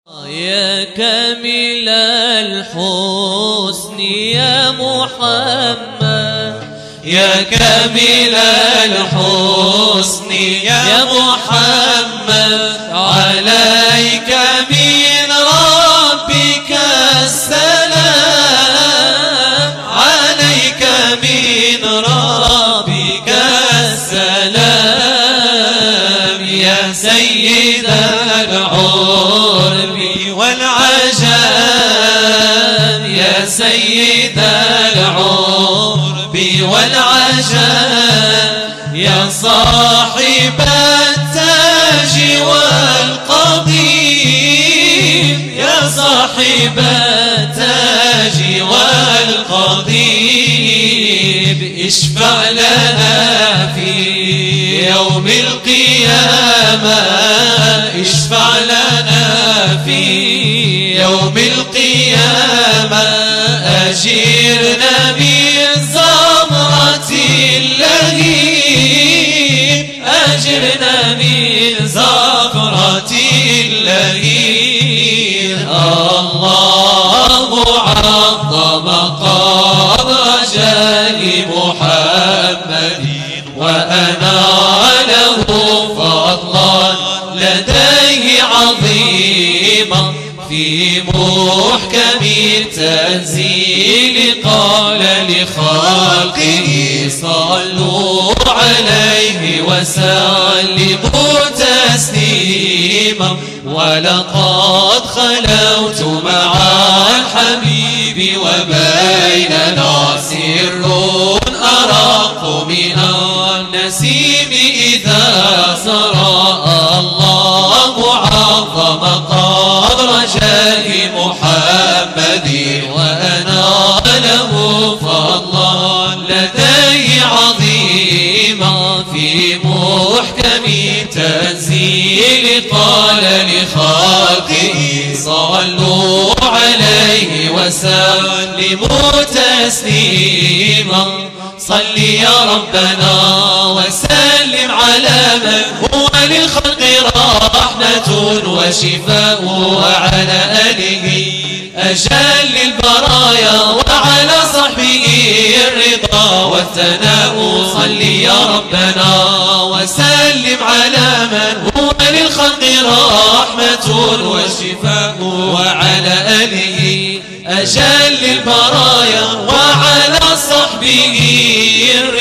يا كامل الحسن يا محمد، يا كامل الحسن يا محمد، عليك من ربك السلام، عليك من ربك السلام، يا سيد العرب والعجم، يا سيد العرب والعجم، يا صاحب التاج والقضيب، يا صاحب التاج والقضيب، اشفع لنا في يوم القيامة، اشفع لنا في يوم القيامة، أجرنا من زمرة اللهيب، أجرنا من زمرة اللهيب. الله عظم قدر جاه محمد، وأناله فضلا لديه عظيما، في محكم التنزيل قال لخلقه صلوا عليه وسلموا تسليما، ولقد خلوت مع الحبيب وبيننا سر أرق من النسيم إذا سرى. الله عظم قدر جاه محمد، وأناله فضلا لديه عظيما، في محكم تنزيل قال لخلقه صلوا عليه وسلموا تسليما. صل يا ربنا وسلم على من هو للخلق رحمة وشفاء، وعلى آله أجل البرايا، وعلى صحبه الرضا والثناء. صل يا ربنا وسلم على من هو للخلق رحمة وشفاء، وعلى آله أجل البرايا، وعلى صحبه الرضا